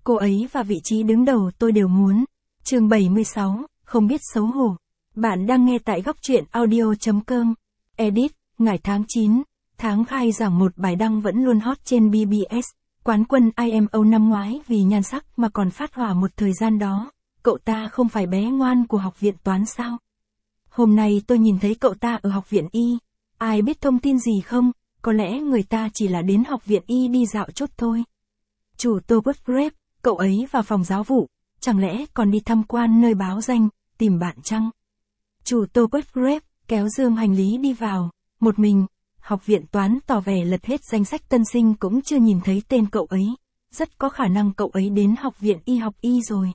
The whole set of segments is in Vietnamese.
Cô ấy và vị trí đứng đầu tôi đều muốn. Chương 76, không biết xấu hổ. Bạn đang nghe tại góc truyện audio.com. Edit, ngày tháng 9, tháng khai giảng một bài đăng vẫn luôn hot trên BBS. Quán quân IMO năm ngoái vì nhan sắc mà còn phát hỏa một thời gian đó. Cậu ta không phải bé ngoan của học viện toán sao? Hôm nay tôi nhìn thấy cậu ta ở học viện Y. Ai biết thông tin gì không? Có lẽ người ta chỉ là đến học viện Y đi dạo chốt thôi. Chủ Thomas Grep, cậu ấy vào phòng giáo vụ, chẳng lẽ còn đi tham quan nơi báo danh, tìm bạn chăng? Chủ Thomas Grep kéo dương hành lý đi vào, một mình. Học viện toán tỏ vẻ lật hết danh sách tân sinh cũng chưa nhìn thấy tên cậu ấy. Rất có khả năng cậu ấy đến học viện Y học Y rồi.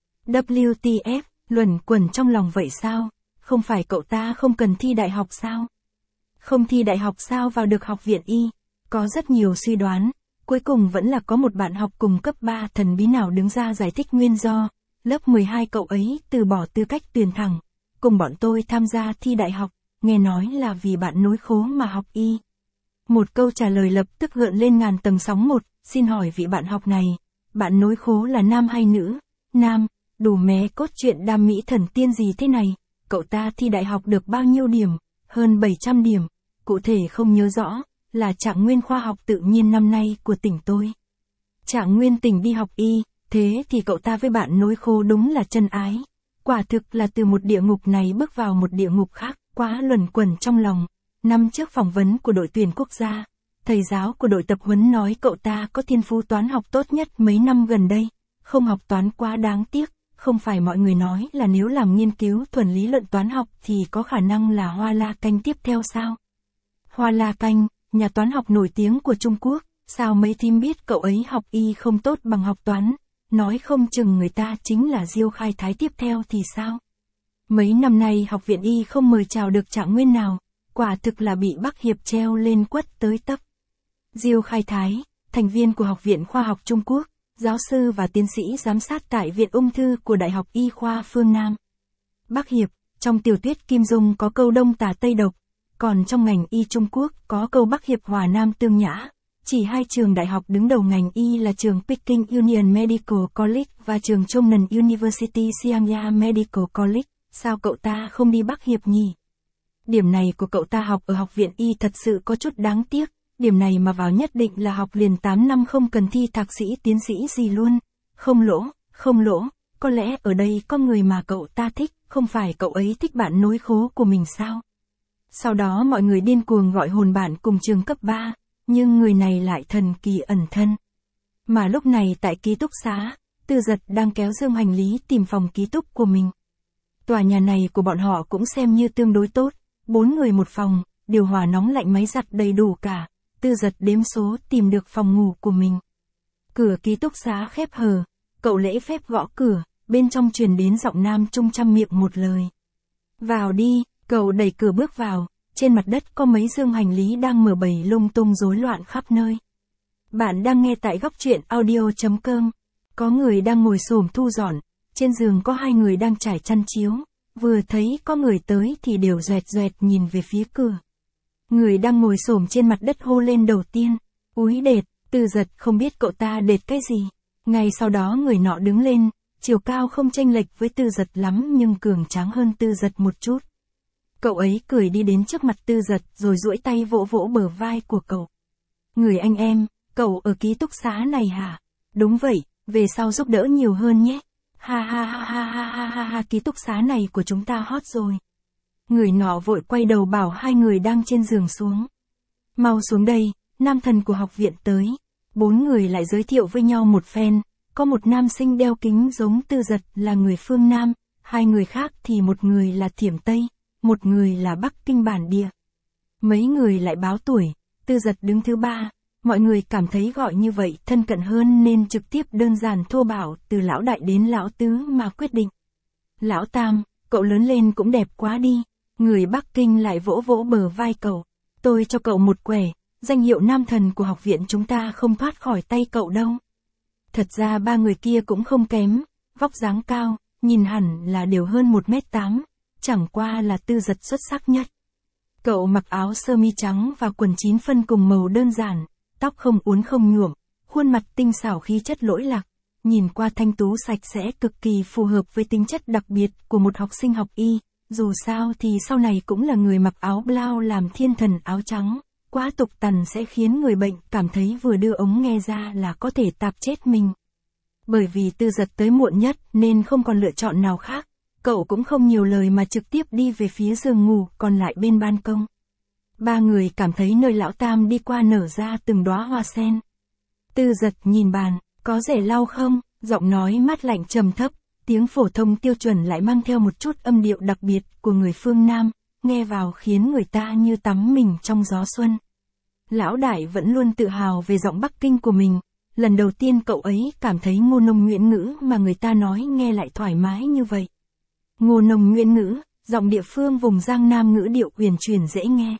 WTF, luẩn quẩn trong lòng vậy sao? Không phải cậu ta không cần thi đại học sao? Không thi đại học sao vào được học viện Y? Có rất nhiều suy đoán. Cuối cùng vẫn là có một bạn học cùng cấp 3 thần bí nào đứng ra giải thích nguyên do. Lớp 12 cậu ấy từ bỏ tư cách tuyển thẳng. Cùng bọn tôi tham gia thi đại học, nghe nói là vì bạn nối khố mà học Y. Một câu trả lời lập tức gợn lên ngàn tầng sóng một. Xin hỏi vị bạn học này, bạn nối khố là nam hay nữ? Nam, đủ mé cốt truyện đam mỹ thần tiên gì thế này? Cậu ta thi đại học được bao nhiêu điểm? Hơn 700 điểm. Cụ thể không nhớ rõ, là trạng nguyên khoa học tự nhiên năm nay của tỉnh tôi. Trạng nguyên tỉnh đi học Y, thế thì cậu ta với bạn nối khố đúng là chân ái. Quả thực là từ một địa ngục này bước vào một địa ngục khác, quá luẩn quẩn trong lòng. Năm trước phỏng vấn của đội tuyển quốc gia, thầy giáo của đội tập huấn nói cậu ta có thiên phú toán học tốt nhất mấy năm gần đây. Không học toán quá đáng tiếc, không phải mọi người nói là nếu làm nghiên cứu thuần lý luận toán học thì có khả năng là Hoa La Canh tiếp theo sao? Hoa La Canh, nhà toán học nổi tiếng của Trung Quốc, sao mấy thím biết cậu ấy học Y không tốt bằng học toán, nói không chừng người ta chính là Diêu Khai Thái tiếp theo thì sao? Mấy năm nay học viện Y không mời chào được trạng nguyên nào, quả thực là bị Bắc Hiệp treo lên quất tới tấp. Diêu Khai Thái, thành viên của Học viện Khoa học Trung Quốc, giáo sư và tiến sĩ giám sát tại Viện Ung thư của Đại học Y khoa phương Nam. Bắc Hiệp, trong tiểu thuyết Kim Dung có câu Đông tả Tây độc, còn trong ngành Y Trung Quốc có câu Bắc Hiệp Hòa Nam tương nhã. Chỉ hai trường đại học đứng đầu ngành Y là trường Peking Union Medical College và trường Chongnan University Xiangya Medical College, sao cậu ta không đi Bắc Hiệp nhỉ? Điểm này của cậu ta học ở học viện Y thật sự có chút đáng tiếc, điểm này mà vào nhất định là học liền 8 năm không cần thi thạc sĩ tiến sĩ gì luôn. Không lỗ, có lẽ ở đây có người mà cậu ta thích, không phải cậu ấy thích bạn nối khố của mình sao? Sau đó mọi người điên cuồng gọi hồn bạn cùng trường cấp 3, nhưng người này lại thần kỳ ẩn thân. Mà lúc này tại ký túc xá, Tư Giật đang kéo dương hành lý tìm phòng ký túc của mình. Tòa nhà này của bọn họ cũng xem như tương đối tốt, 4 người một phòng, điều hòa nóng lạnh máy giặt đầy đủ cả. Tư Giật đếm số tìm được phòng ngủ của mình. Cửa ký túc xá khép hờ, cậu lễ phép gõ cửa, bên trong truyền đến giọng nam trung trăm miệng một lời. Vào đi, cậu đẩy cửa bước vào, trên mặt đất có mấy dương hành lý đang mở bầy lung tung rối loạn khắp nơi. Bạn đang nghe tại góc truyện audio.com. Có người đang ngồi xổm thu dọn, trên giường có hai người đang trải chăn chiếu, vừa thấy có người tới thì đều doẹt doẹt nhìn về phía cửa. Người đang ngồi xổm trên mặt đất hô lên đầu tiên, úi đệt. Tư Giật không biết cậu ta đệt cái gì. Ngay sau đó người nọ đứng lên, chiều cao không chênh lệch với Tư Giật lắm nhưng cường tráng hơn Tư Giật một chút. Cậu ấy cười đi đến trước mặt Tư Giật rồi duỗi tay vỗ vỗ bờ vai của cậu. Người anh em, cậu ở ký túc xá này hả? Đúng vậy, về sau giúp đỡ nhiều hơn nhé. Ha ha ha ha ha ha ha ha, ký túc xá này của chúng ta hot rồi. Người nọ vội quay đầu bảo hai người đang trên giường xuống. Mau xuống đây, nam thần của học viện tới. 4 người lại giới thiệu với nhau một phen, có một nam sinh đeo kính giống Tư Giật là người phương Nam, hai người khác thì một người là Thiểm Tây, một người là Bắc Kinh bản địa. Mấy người lại báo tuổi, Tư Giật đứng thứ 3, mọi người cảm thấy gọi như vậy thân cận hơn nên trực tiếp đơn giản thô bạo từ lão đại đến lão tứ mà quyết định. Lão Tam, cậu lớn lên cũng đẹp quá đi. Người Bắc Kinh lại vỗ vỗ bờ vai cậu. Tôi cho cậu một quẻ, danh hiệu nam thần của học viện chúng ta không thoát khỏi tay cậu đâu. Thật ra ba người kia cũng không kém, vóc dáng cao, nhìn hẳn là đều hơn 1m8, chẳng qua là Tư Giật xuất sắc nhất. Cậu mặc áo sơ mi trắng và quần 9 phân cùng màu đơn giản, tóc không uốn không nhuộm, khuôn mặt tinh xảo khí chất lỗi lạc, nhìn qua thanh tú sạch sẽ cực kỳ phù hợp với tính chất đặc biệt của một học sinh học y, dù sao thì sau này cũng là người mặc áo blau làm thiên thần áo trắng, quá tục tằn sẽ khiến người bệnh cảm thấy vừa đưa ống nghe ra là có thể tạp chết mình. Bởi vì Tư Dật tới muộn nhất nên không còn lựa chọn nào khác, cậu cũng không nhiều lời mà trực tiếp đi về phía giường ngủ còn lại bên ban công. Ba người cảm thấy nơi lão Tam đi qua nở ra từng đóa hoa sen. Tư Dật nhìn bàn, có rẻ lau không? Giọng nói mát lạnh trầm thấp, tiếng phổ thông tiêu chuẩn lại mang theo một chút âm điệu đặc biệt của người phương Nam, nghe vào khiến người ta như tắm mình trong gió xuân. Lão Đại vẫn luôn tự hào về giọng Bắc Kinh của mình, lần đầu tiên cậu ấy cảm thấy ngô nông nguyễn ngữ mà người ta nói nghe lại thoải mái như vậy. Ngô nông nguyễn ngữ, giọng địa phương vùng Giang Nam ngữ điệu huyền chuyển dễ nghe.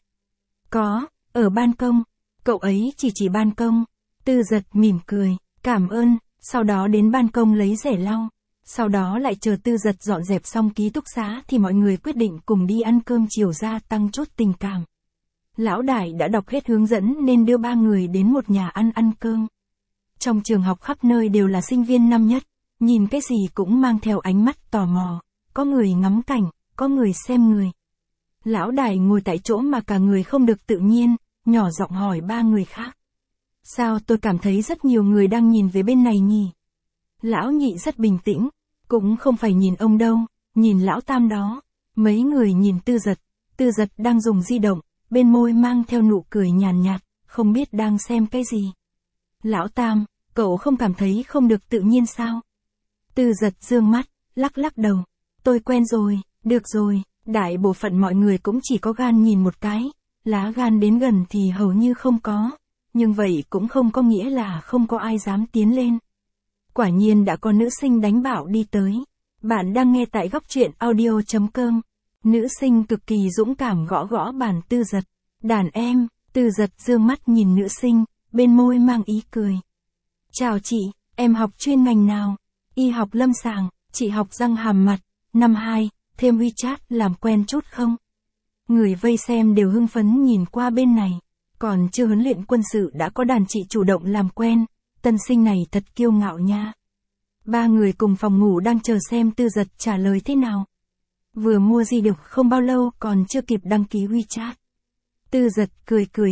Có, ở ban công, cậu ấy chỉ ban công. Tư Dật mỉm cười, cảm ơn, sau đó đến ban công lấy rẻ lau. Sau đó lại chờ Tư Dật dọn dẹp xong ký túc xá thì mọi người quyết định cùng đi ăn cơm chiều gia tăng chút tình cảm. Lão Đại đã đọc hết hướng dẫn nên đưa ba người đến một nhà ăn cơm. Trong trường học khắp nơi đều là sinh viên năm nhất, nhìn cái gì cũng mang theo ánh mắt tò mò, có người ngắm cảnh, có người xem người. Lão Đại ngồi tại chỗ mà cả người không được tự nhiên, nhỏ giọng hỏi ba người khác. Sao tôi cảm thấy rất nhiều người đang nhìn về bên này nhỉ? Lão Nhị rất bình tĩnh, cũng không phải nhìn ông đâu, nhìn lão Tam đó. Mấy người nhìn Tư Dật đang dùng di động, bên môi mang theo nụ cười nhàn nhạt, không biết đang xem cái gì. Lão Tam, cậu không cảm thấy không được tự nhiên sao? Tư Dật dương mắt, lắc đầu. Tôi quen rồi, được rồi, đại bộ phận mọi người cũng chỉ có gan nhìn một cái, lá gan đến gần thì hầu như không có, nhưng vậy cũng không có nghĩa là không có ai dám tiến lên. Quả nhiên đã có nữ sinh đánh bảo đi tới. Bạn đang nghe tại góc truyện audio.com. Nữ sinh cực kỳ dũng cảm gõ bàn Tư Dật. Đàn em, Tư Dật dương mắt nhìn nữ sinh, bên môi mang ý cười. Chào chị, em học chuyên ngành nào? Y học lâm sàng, chị học răng hàm mặt, năm 2, thêm WeChat làm quen chút không? Người vây xem đều hưng phấn nhìn qua bên này. Còn chưa huấn luyện quân sự đã có đàn chị chủ động làm quen, tân sinh này thật kiêu ngạo nha. Ba người cùng phòng ngủ đang chờ xem Tư Dật trả lời thế nào. Vừa mua gì được không bao lâu còn chưa kịp đăng ký WeChat. Tư Dật cười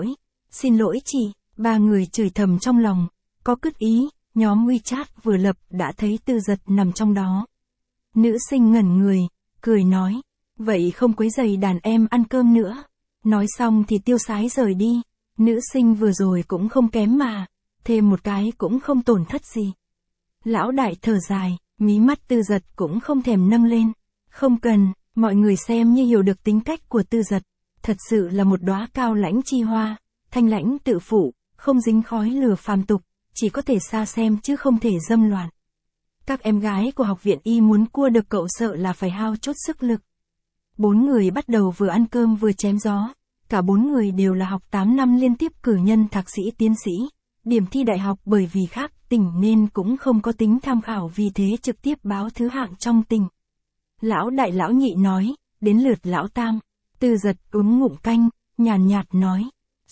xin lỗi chị, ba người chửi thầm trong lòng, có cứt ý, nhóm WeChat vừa lập đã thấy Tư Dật nằm trong đó. Nữ sinh ngẩn người, cười nói, vậy không quấy rầy đàn em ăn cơm nữa. Nói xong thì tiêu sái rời đi, nữ sinh vừa rồi cũng không kém mà, thêm một cái cũng không tổn thất gì. Lão Đại thở dài, mí mắt Tư Dật cũng không thèm nâng lên. Không cần, mọi người xem như hiểu được tính cách của Tư Dật. Thật sự là một đóa cao lãnh chi hoa, thanh lãnh tự phụ, không dính khói lửa phàm tục, chỉ có thể xa xem chứ không thể dâm loạn. Các em gái của học viện y muốn cua được cậu sợ là phải hao chút sức lực. 4 người bắt đầu vừa ăn cơm vừa chém gió. Cả 4 người đều là học 8 năm liên tiếp cử nhân thạc sĩ tiến sĩ. Điểm thi đại học bởi vì khác tỉnh nên cũng không có tính tham khảo, vì thế trực tiếp báo thứ hạng trong tỉnh. Lão Đại lão Nhị nói, đến lượt lão Tam. Tư Dật uống ngụm canh, nhàn nhạt nói.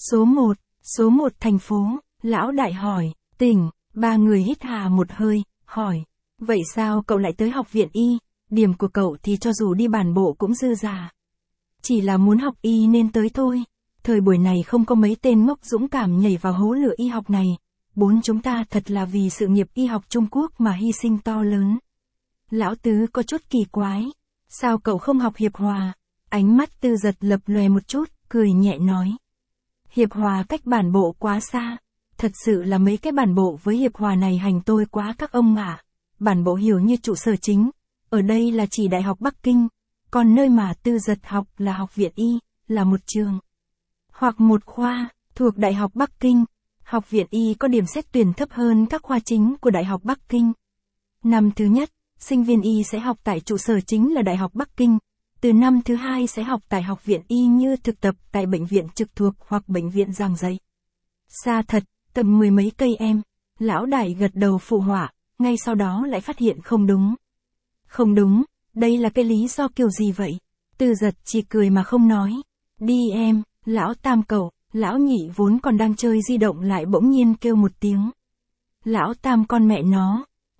Số 1 thành phố. Lão Đại hỏi, tỉnh. Ba người hít hà một hơi, hỏi. Vậy sao cậu lại tới học viện y? Điểm của cậu thì cho dù đi bản bộ cũng dư giả. Chỉ là muốn học y nên tới thôi. Thời buổi này không có mấy tên ngốc dũng cảm nhảy vào hố lửa y học này. Chúng ta thật là vì sự nghiệp y học Trung Quốc mà hy sinh to lớn. Lão Tứ có chút kỳ quái. Sao cậu không học Hiệp Hòa? Ánh mắt Tư Dật lập lòe một chút, cười nhẹ nói. Hiệp Hòa cách bản bộ quá xa. Thật sự là mấy cái bản bộ với Hiệp Hòa này hành tôi quá các ông ạ. Bản bộ hiểu như trụ sở chính. Ở đây là chỉ Đại học Bắc Kinh. Còn nơi mà Tư Dật học là học viện y, là một trường. Hoặc một khoa, thuộc Đại học Bắc Kinh. Học viện y có điểm xét tuyển thấp hơn các khoa chính của Đại học Bắc Kinh. Năm thứ nhất, sinh viên y sẽ học tại trụ sở chính là Đại học Bắc Kinh. Từ năm thứ hai sẽ học tại học viện y như thực tập tại bệnh viện trực thuộc hoặc bệnh viện giảng dạy. Xa thật, tầm 10 mấy cây em. Lão Đại gật đầu phụ họa, ngay sau đó lại phát hiện không đúng. Không đúng, đây là cái lý do kiểu gì vậy? Tư Dật chỉ cười mà không nói. Đi em, lão Tam cậu. Lão Nhị vốn còn đang chơi di động lại bỗng nhiên kêu một tiếng. Lão Tam con mẹ nó,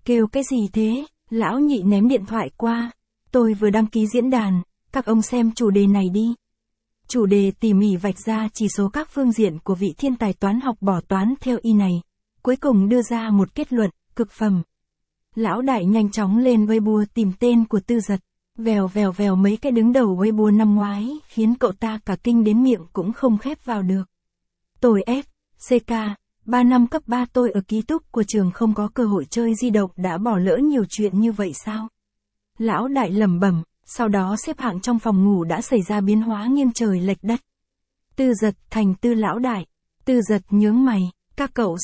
Kêu cái gì thế? Lão nhị ném điện thoại qua. Tôi vừa đăng ký diễn đàn, các ông xem chủ đề này đi. Chủ đề tỉ mỉ vạch ra chỉ số các phương diện của vị thiên tài toán học bỏ toán theo y này. Cuối cùng đưa ra một kết luận, cực phẩm. Lão đại nhanh chóng lên Weibo tìm tên của Tư Giật. Vèo vèo vèo mấy cái đứng đầu Weibo năm ngoái, khiến cậu ta cả kinh đến miệng cũng không khép vào được. Tôi CK, 3 năm cấp 3 tôi ở ký túc của trường không có cơ hội chơi di động đã bỏ lỡ nhiều chuyện như vậy sao? Lão đại lẩm bẩm, sau đó xếp hạng trong phòng ngủ đã xảy ra biến hóa nghiêng trời lệch đất. Tư Giật thành Tư lão đại. Tư Giật nhướng mày, các cậu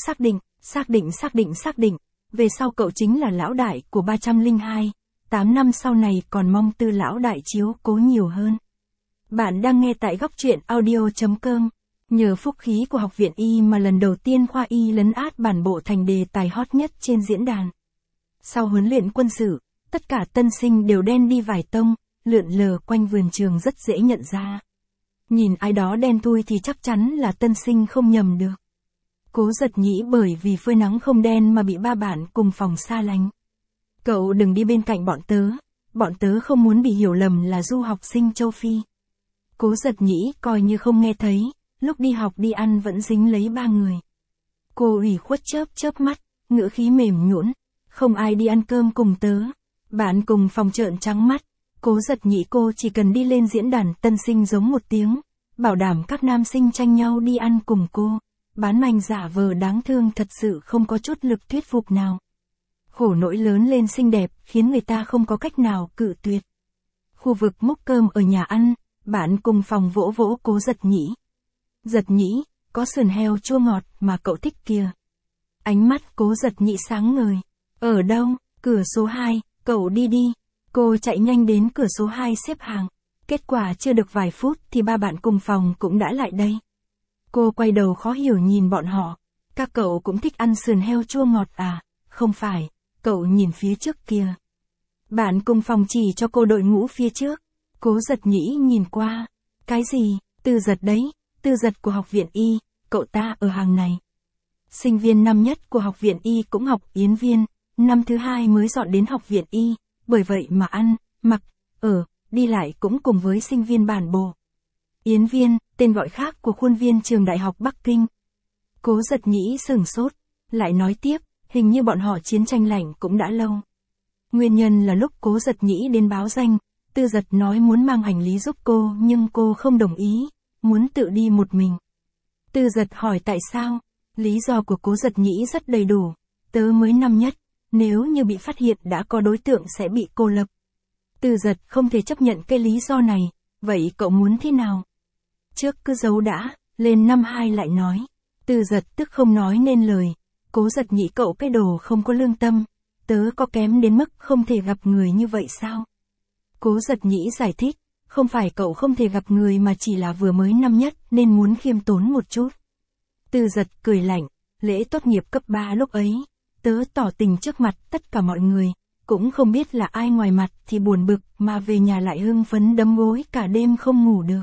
xác định, về sau cậu chính là lão đại của 302, 8 năm sau này còn mong Tư lão đại chiếu cố nhiều hơn. Bạn đang nghe tại góc truyện audio.com. Nhờ phúc khí của học viện Y mà lần đầu tiên khoa Y lấn át bản bộ thành đề tài hot nhất trên diễn đàn. Sau huấn luyện quân sự, tất cả tân sinh đều đen đi vài tông, lượn lờ quanh vườn trường rất dễ nhận ra. Nhìn ai đó đen thui thì chắc chắn là tân sinh không nhầm được. Cố Giật Nhĩ bởi vì phơi nắng không đen mà bị ba bạn cùng phòng xa lánh. Cậu đừng đi bên cạnh bọn tớ không muốn bị hiểu lầm là du học sinh châu Phi. Cố Giật Nhĩ coi như không nghe thấy, lúc đi học đi ăn vẫn dính lấy ba người. Cô ủy khuất chớp mắt, ngữ khí mềm nhũn, không ai đi ăn cơm cùng tớ. Bạn cùng phòng trợn trắng mắt, Cố Giật Nhĩ cô chỉ cần đi lên diễn đàn tân sinh giống một tiếng, bảo đảm các nam sinh tranh nhau đi ăn cùng cô. Bán manh giả vờ đáng thương thật sự không có chút lực thuyết phục nào. Khổ nỗi lớn lên xinh đẹp khiến người ta không có cách nào cự tuyệt. Khu vực múc cơm ở nhà ăn, bạn cùng phòng vỗ vỗ Cố Giật Nhĩ. Giật Nhĩ, có sườn heo chua ngọt mà cậu thích kìa. Ánh mắt Cố Giật Nhĩ sáng ngời. Ở đâu? Cửa số 2, cậu đi đi. Cô chạy nhanh đến cửa số 2 xếp hàng. Kết quả chưa được vài phút thì ba bạn cùng phòng cũng đã lại đây. Cô quay đầu khó hiểu nhìn bọn họ. Các cậu cũng thích ăn sườn heo chua ngọt à? Không phải, cậu nhìn phía trước kìa. Bạn cùng phòng chỉ cho cô đội ngũ phía trước. Cố Giật Nhĩ nhìn qua. Cái gì? Tư Giật đấy, Tư Giật của học viện Y, cậu ta ở hàng này. Sinh viên năm nhất của học viện Y cũng học Yến Viên, năm thứ 2 mới dọn đến học viện Y, bởi vậy mà ăn, mặc, ở, đi lại cũng cùng với sinh viên bản bộ. Yến Viên, tên gọi khác của khuôn viên trường đại học Bắc Kinh. Cố Giật Nhĩ sửng sốt, lại nói tiếp, hình như bọn họ chiến tranh lạnh cũng đã lâu. Nguyên nhân là lúc Cố Giật Nhĩ đến báo danh, Tư Giật nói muốn mang hành lý giúp cô nhưng cô không đồng ý, muốn tự đi một mình. Tư Giật hỏi tại sao, lý do của Cố Giật Nhĩ rất đầy đủ, tớ mới năm nhất, nếu như bị phát hiện đã có đối tượng sẽ bị cô lập. Tư Giật không thể chấp nhận cái lý do này, vậy cậu muốn thế nào? Trước cứ giấu đã, lên năm 2 lại nói. Tư Giật tức không nói nên lời, Cố Giật Nhĩ cậu cái đồ không có lương tâm, tớ có kém đến mức không thể gặp người như vậy sao? Cố Giật Nhĩ giải thích, không phải cậu không thể gặp người mà chỉ là vừa mới năm nhất nên muốn khiêm tốn một chút. Tư Giật cười lạnh, lễ tốt nghiệp cấp 3 lúc ấy, tớ tỏ tình trước mặt tất cả mọi người, cũng không biết là ai ngoài mặt thì buồn bực mà về nhà lại hưng phấn đấm gối cả đêm không ngủ được.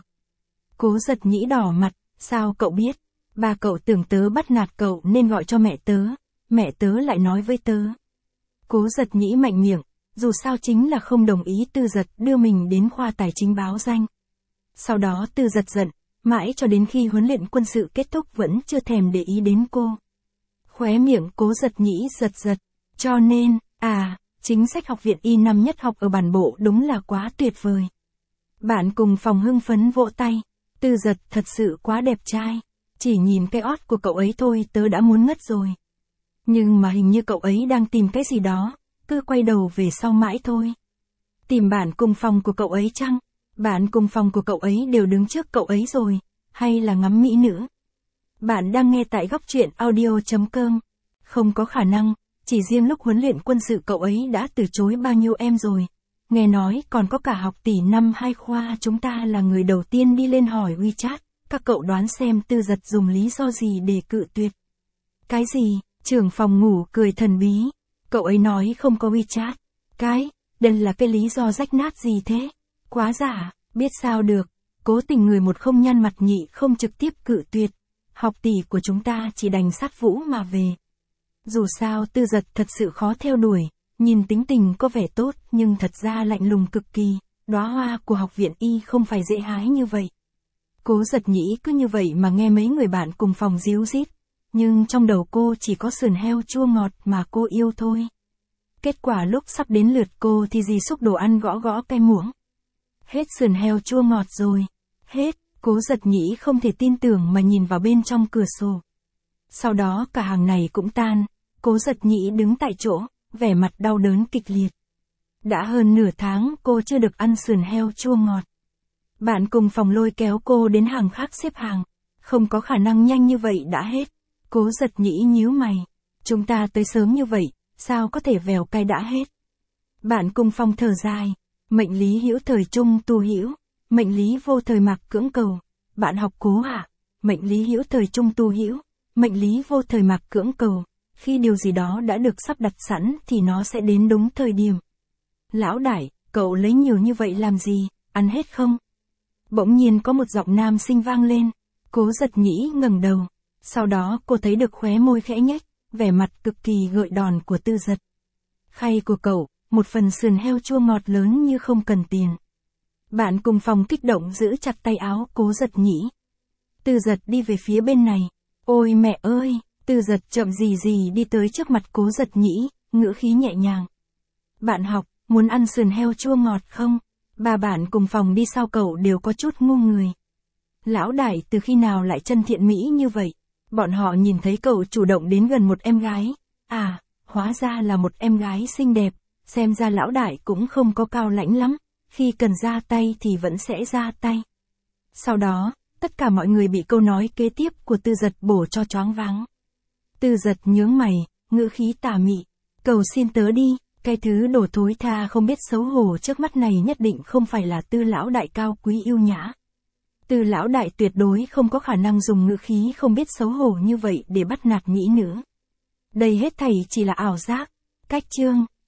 Cố Giật Nhĩ đỏ mặt, sao cậu biết? Ba cậu tưởng tớ bắt nạt cậu nên gọi cho mẹ tớ lại nói với tớ. Cố Giật Nhĩ mạnh miệng, dù sao chính là không đồng ý Tư Giật đưa mình đến khoa tài chính báo danh. Sau đó Tư Giật giận, mãi cho đến khi huấn luyện quân sự kết thúc vẫn chưa thèm để ý đến cô. Khóe miệng Cố Giật Nhĩ giật, cho nên, chính sách học viện Y năm nhất học ở bản bộ đúng là quá tuyệt vời. Bạn cùng phòng hưng phấn vỗ tay, Tư Giật thật sự quá đẹp trai, chỉ nhìn cái ót của cậu ấy thôi tớ đã muốn ngất rồi. Nhưng mà hình như cậu ấy đang tìm cái gì đó, cứ quay đầu về sau mãi thôi. Tìm bạn cùng phòng của cậu ấy chăng? Bạn cùng phòng của cậu ấy đều đứng trước cậu ấy rồi, hay là ngắm mỹ nữ? Bạn đang nghe tại góc truyện audio.com. Không có khả năng, chỉ riêng lúc huấn luyện quân sự cậu ấy đã từ chối bao nhiêu em rồi. Nghe nói còn có cả học tỷ năm 2 khoa chúng ta là người đầu tiên đi lên hỏi WeChat, các cậu đoán xem Tư Giật dùng lý do gì để cự tuyệt. Cái gì? Trưởng phòng ngủ cười thần bí. Cậu ấy nói không có WeChat. Đây là cái lý do rách nát gì thế? Quá giả, biết sao được. Cố tình người một không nhăn mặt nhị không trực tiếp cự tuyệt. Học tỷ của chúng ta chỉ đành sát vũ mà về. Dù sao Tư Dật thật sự khó theo đuổi, nhìn tính tình có vẻ tốt nhưng thật ra lạnh lùng cực kỳ, đóa hoa của học viện y không phải dễ hái như vậy. Cố Giật Nhĩ cứ như vậy mà nghe mấy người bạn cùng phòng díu dít, nhưng trong đầu cô chỉ có sườn heo chua ngọt mà cô yêu thôi. Kết quả lúc sắp đến lượt cô thì dì xúc đồ ăn gõ gõ cái muỗng. Hết sườn heo chua ngọt rồi. Hết, Cố Giật Nhĩ không thể tin tưởng mà nhìn vào bên trong cửa sổ. Sau đó cả hàng này cũng tan, Cố Giật Nhĩ đứng tại chỗ, vẻ mặt đau đớn kịch liệt. Đã hơn nửa tháng cô chưa được ăn sườn heo chua ngọt. Bạn cùng phòng lôi kéo cô đến hàng khác xếp hàng. Không có khả năng nhanh như vậy đã hết. Cố Giật Nhĩ nhíu mày. Chúng ta tới sớm như vậy, sao có thể vèo cay đã hết. Bạn cùng phòng thở dài. Mệnh lý hữu thời trung tu hữu, mệnh lý vô thời mạc cưỡng cầu. Bạn học Cố ạ. Mệnh lý hữu thời trung tu hữu, mệnh lý vô thời mạc cưỡng cầu. Khi điều gì đó đã được sắp đặt sẵn thì nó sẽ đến đúng thời điểm. Lão đại, cậu lấy nhiều như vậy làm gì, ăn hết không? Bỗng nhiên có một giọng nam sinh vang lên. Cố Giật Nhĩ ngẩng đầu. Sau đó cô thấy được khóe môi khẽ nhếch, vẻ mặt cực kỳ gợi đòn của Tư Dật. Khay của cậu, một phần sườn heo chua ngọt lớn như không cần tiền. Bạn cùng phòng kích động giữ chặt tay áo Cố Giật Nhĩ. Tư Dật đi về phía bên này. Ôi mẹ ơi, Tư Dật chậm gì đi tới trước mặt Cố Giật Nhĩ, ngữ khí nhẹ nhàng. Bạn học, muốn ăn sườn heo chua ngọt không? Ba bạn cùng phòng đi sau cậu đều có chút ngu người. Lão đại từ khi nào lại chân thiện mỹ như vậy? Bọn họ nhìn thấy cậu chủ động đến gần một em gái. À, hóa ra là một em gái xinh đẹp. Xem ra lão đại cũng không có cao lãnh lắm. Khi cần ra tay thì vẫn sẽ ra tay. Sau đó, tất cả mọi người bị câu nói kế tiếp của Tư Dật bổ cho choáng váng. Tư Dật nhướng mày, ngữ khí tà mị. Cầu xin tớ đi, cái thứ đồ thối tha không biết xấu hổ trước mắt này nhất định không phải là Tư lão đại cao quý yêu nhã. Tư lão đại tuyệt đối không có khả năng dùng ngữ khí không biết xấu hổ như vậy để bắt nạt mỹ nữ. Đây hết thảy chỉ là ảo giác. Cách chương